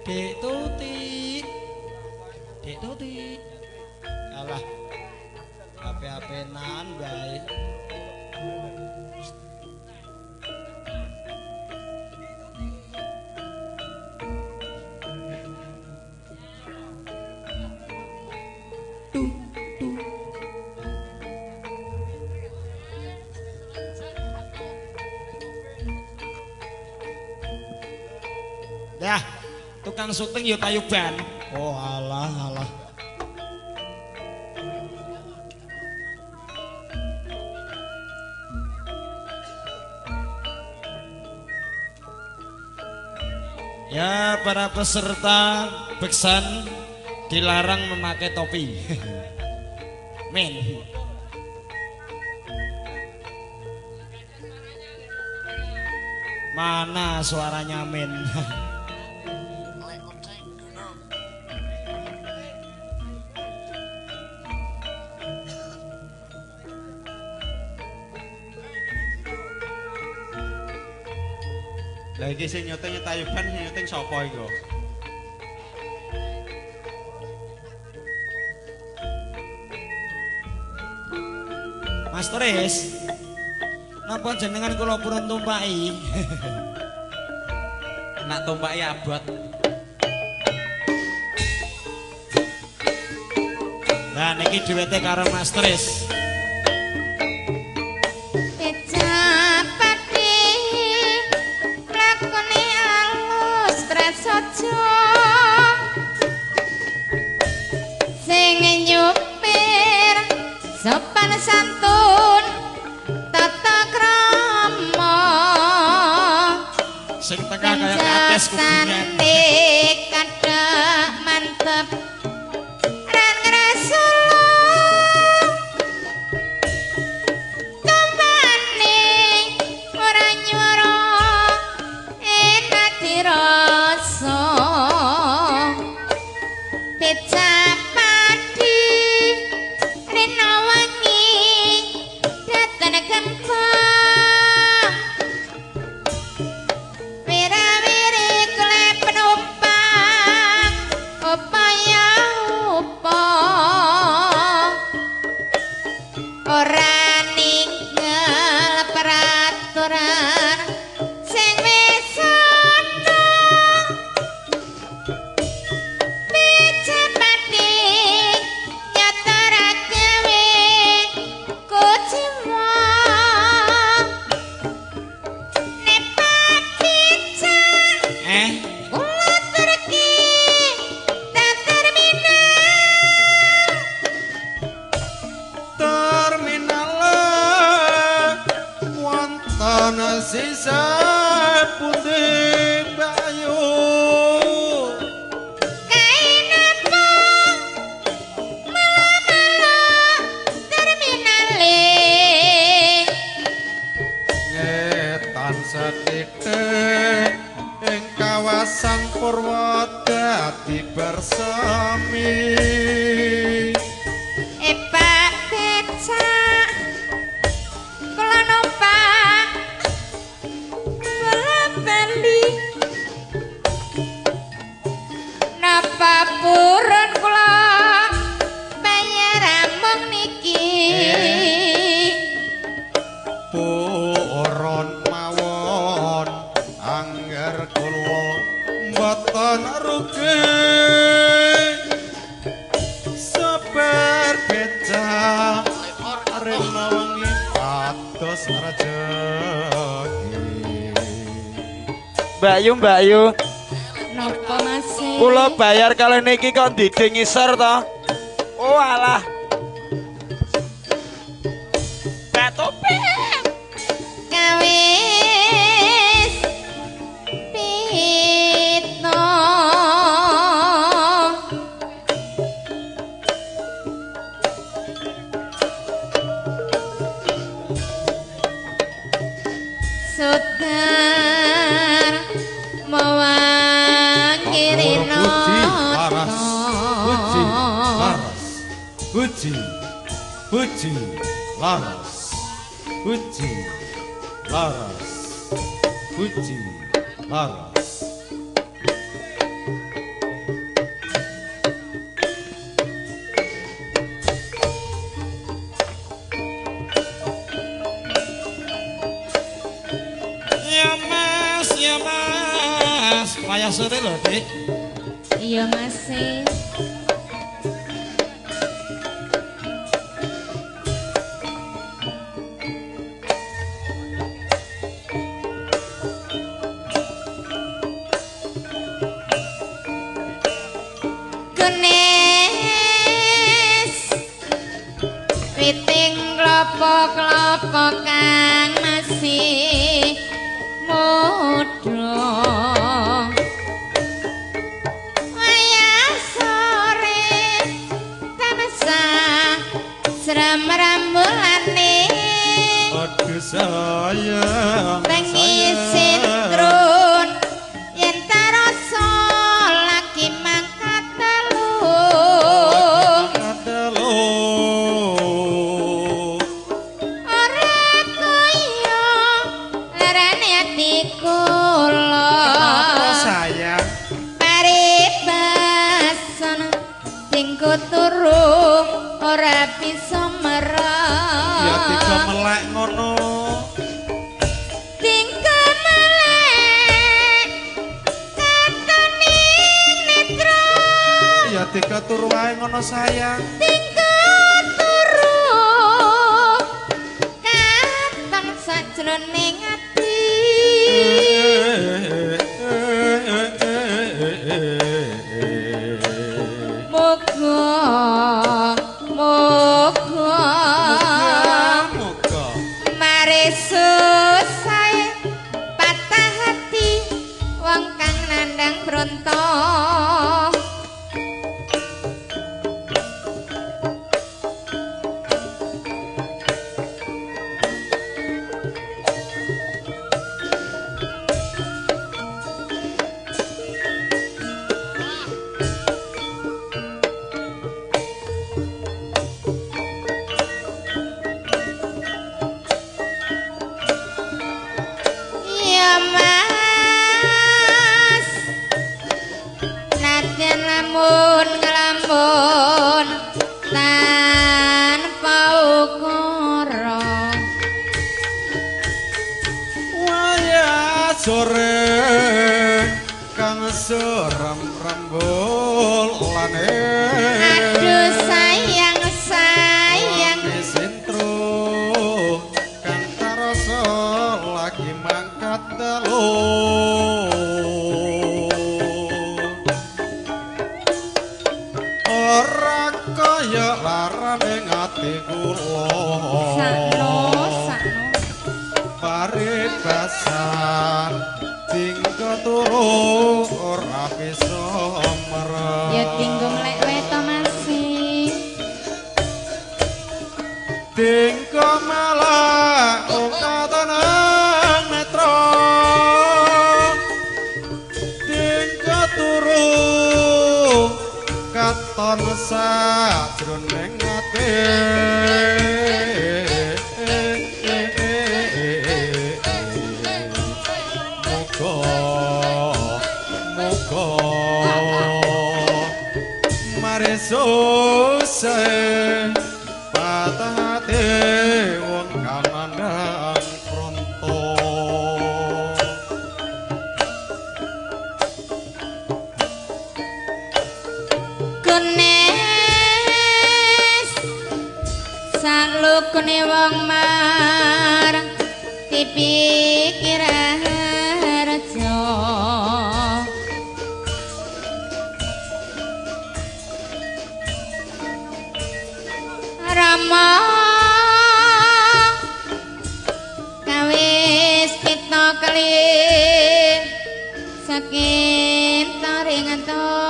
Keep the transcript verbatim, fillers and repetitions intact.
Dek Tuti. Dek Tuti. Alah. Ape-apenan bae. Ya, tukang syuting ya Tayuban. Oh alah alah. Ya, para peserta beksan dilarang memakai topi. Men. Mana suaranya men? Lah iki sing nyuting Tayuban sing nyuting sapa iku? Mas Toris. Napa jenengan kula purun tumpaki? Nak tumpaki abot. Nah niki duwete karo Mas Toris. Sing nyupir sopan santun tata krama sing tengah kaya kates kubungan kadhak mantep ran ngrasula tumpane ora nyuara enak dirasa beca padi rena wangi dateng kempang wira-wiri kule penumpang upaya upa ora ninggal peraturan sing wis ana beca padi nyatara gawe kuciwa nek padi Eh kula terki tak terminal Terminal wonten sisa pundi bayu kain apa malah-malah terminale ngetan setitik ing kawasan Purwodadi bersemi eh Pak beca kula numpak bola-bali napa purun kula bayar amung niki purun mawon angger kula mboten rugi sabar beca rena wengi kados rejeki Mbak Yu, Mbak Yu, napa Mas kula bayar kali niki kok diding ngisor to. Oh alah. Mbak Topi. kawis pito sudar mawangirino laras puji laras puji puji laras puji laras puji laras wayah sore lho, Dik. Iya masih. Genes piting klopo-klopo kang masih muda. Wayah sore tansah srem rambulane. Aduh sayang, Tengi sayang. sintrun yen tarasa lagi mangkat telung. Kadalo. Ora kaya larane ati kula. Kenapa sayang? Paribasan tingku turu ora bisa merah. Ya tiga melek ngono. Tingku melek katone netra. Ya tiga turu wae ngono sayang. Tingku turu katon sajroning ati. Moga moga Muga mare susah patah hati wong kang nandang bronto. Ya mas nadyan lamun ngelamun tanpa ukara. wayah sore kang seram rambulane. Aduh sayang sayang Sintro kang tarasa lagi mangkat telung. Ora kaya larane ngati kula. sakno sakno Paribasan tingko turu ora bisa merem. ya tinggo mlek wae to masih. Tingko malah ungkatanang netra. Tingko turu katon sajroning ati. Muga muga mare susah patah hati wong kang nandang pronto. Genes salukune wong mar dipikir harja. Rama kawis kita kelih saking taring ento